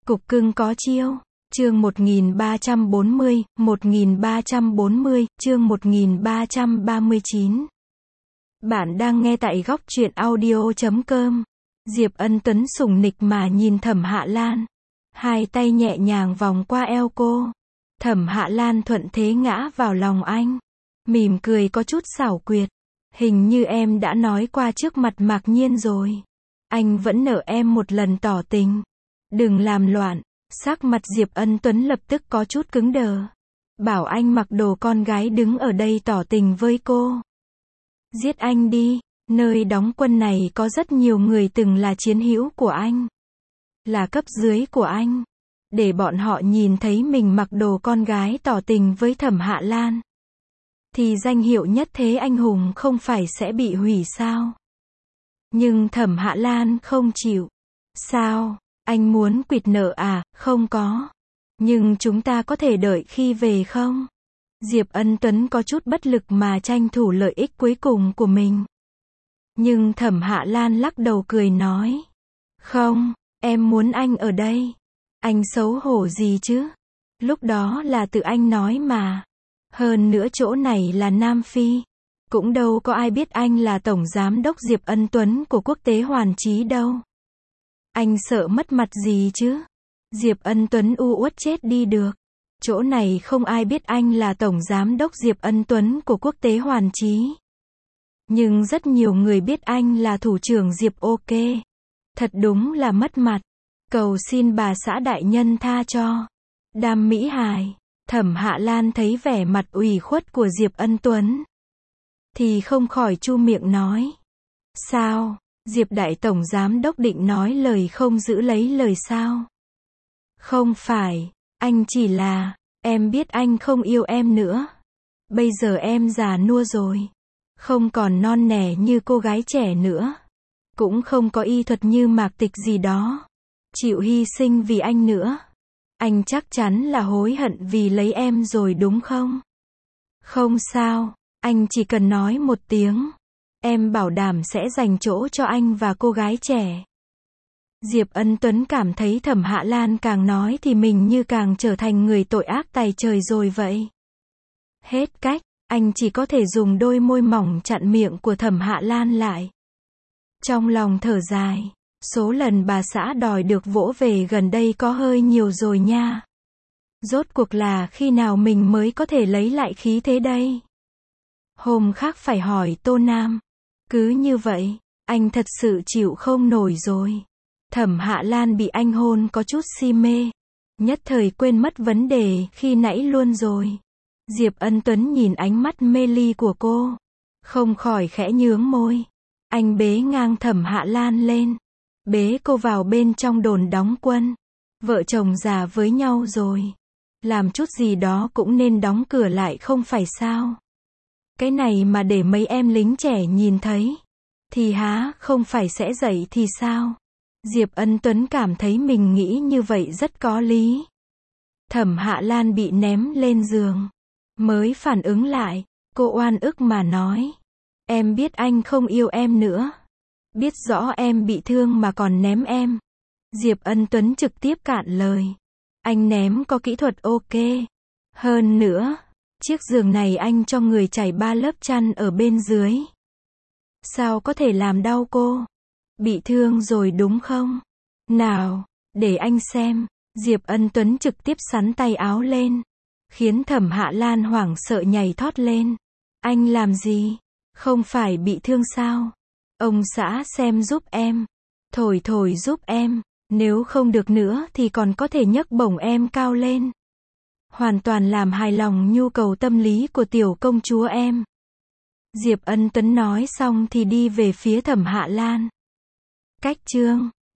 Cục cưng có chiêu. Chương 1340, 1340, chương 1339. Bạn đang nghe tại góc truyện audio.com. Diệp Ân Tuấn sủng nịch mà nhìn Thẩm Hạ Lan. Hai tay nhẹ nhàng vòng qua eo cô. Thẩm Hạ Lan thuận thế ngã vào lòng anh. Mỉm cười có chút xảo quyệt. Hình như em đã nói qua trước mặt Mạc Nhiên rồi. Anh vẫn nợ em một lần tỏ tình. Đừng làm loạn. Sắc mặt Diệp Ân Tuấn lập tức có chút cứng đờ. Bảo anh mặc đồ con gái đứng ở đây tỏ tình với cô. Giết anh đi, nơi đóng quân này có rất nhiều người từng là chiến hữu của anh. Là cấp dưới của anh. Để bọn họ nhìn thấy mình mặc đồ con gái tỏ tình với Thẩm Hạ Lan. Thì danh hiệu nhất thế anh hùng không phải sẽ bị hủy sao? Nhưng Thẩm Hạ Lan không chịu. Sao? Anh muốn quỵt nợ à? Không có. Nhưng chúng ta có thể đợi khi về không? Diệp Ân Tuấn có chút bất lực mà tranh thủ lợi ích cuối cùng của mình. Nhưng Thẩm Hạ Lan lắc đầu cười nói. Không, em muốn anh ở đây. Anh xấu hổ gì chứ? Lúc đó là tự anh nói mà. Hơn nữa chỗ này là Nam Phi. Cũng đâu có ai biết anh là Tổng Giám đốc Diệp Ân Tuấn của Quốc tế Hoàn Chí đâu. Anh sợ mất mặt gì chứ? Diệp Ân Tuấn u uất chết đi được. Chỗ này không ai biết anh là Tổng Giám đốc Diệp Ân Tuấn của Quốc tế Hoàn Chí. Nhưng rất nhiều người biết anh là thủ trưởng Diệp OK. Thật đúng là mất mặt. Cầu xin bà xã đại nhân tha cho. Đam Mỹ Hài. Thẩm Hạ Lan thấy vẻ mặt ủy khuất của Diệp Ân Tuấn. Thì không khỏi chu miệng nói. Sao? Diệp Đại Tổng Giám đốc định nói lời không giữ lấy lời sao? Không phải, anh chỉ là, em biết anh không yêu em nữa. Bây giờ em già nua rồi. Không còn non nẻ như cô gái trẻ nữa. Cũng không có y thuật như Mạc Tịch gì đó. Chịu hy sinh vì anh nữa. Anh chắc chắn là hối hận vì lấy em rồi đúng không? Không sao, anh chỉ cần nói một tiếng. Em bảo đảm sẽ dành chỗ cho anh và cô gái trẻ. Diệp Ân Tuấn cảm thấy Thẩm Hạ Lan càng nói thì mình như càng trở thành người tội ác tày trời rồi vậy. Hết cách, anh chỉ có thể dùng đôi môi mỏng chặn miệng của Thẩm Hạ Lan lại. Trong lòng thở dài, số lần bà xã đòi được vỗ về gần đây có hơi nhiều rồi nha. Rốt cuộc là khi nào mình mới có thể lấy lại khí thế đây? Hôm khác phải hỏi Tô Nam. Cứ như vậy, anh thật sự chịu không nổi rồi. Thẩm Hạ Lan bị anh hôn có chút si mê. Nhất thời quên mất vấn đề khi nãy luôn rồi. Diệp Ân Tuấn nhìn ánh mắt mê ly của cô. Không khỏi khẽ nhướng môi. Anh bế ngang Thẩm Hạ Lan lên. Bế cô vào bên trong đồn đóng quân. Vợ chồng già với nhau rồi. Làm chút gì đó cũng nên đóng cửa lại không phải sao? Cái này mà để mấy em lính trẻ nhìn thấy. Thì há, không phải sẽ dậy thì sao? Diệp Ân Tuấn cảm thấy mình nghĩ như vậy rất có lý. Thẩm Hạ Lan bị ném lên giường. Mới phản ứng lại, cô oan ức mà nói. Em biết anh không yêu em nữa. Biết rõ em bị thương mà còn ném em. Diệp Ân Tuấn trực tiếp cạn lời. Anh ném có kỹ thuật OK. Hơn nữa, chiếc giường này anh cho người trải 3 lớp chăn ở bên dưới. Sao có thể làm đau cô? Bị thương rồi đúng không? Nào, để anh xem. Diệp Ân Tuấn trực tiếp xắn tay áo lên. Khiến Thẩm Hạ Lan hoảng sợ nhảy thót lên. Anh làm gì? Không phải bị thương sao? Ông xã xem giúp em. Thổi thổi giúp em. Nếu không được nữa thì còn có thể nhấc bổng em cao lên. Hoàn toàn làm hài lòng nhu cầu tâm lý của tiểu công chúa em. Diệp Ân Tuấn nói xong thì đi về phía Thẩm Hạ Lan. Cách chương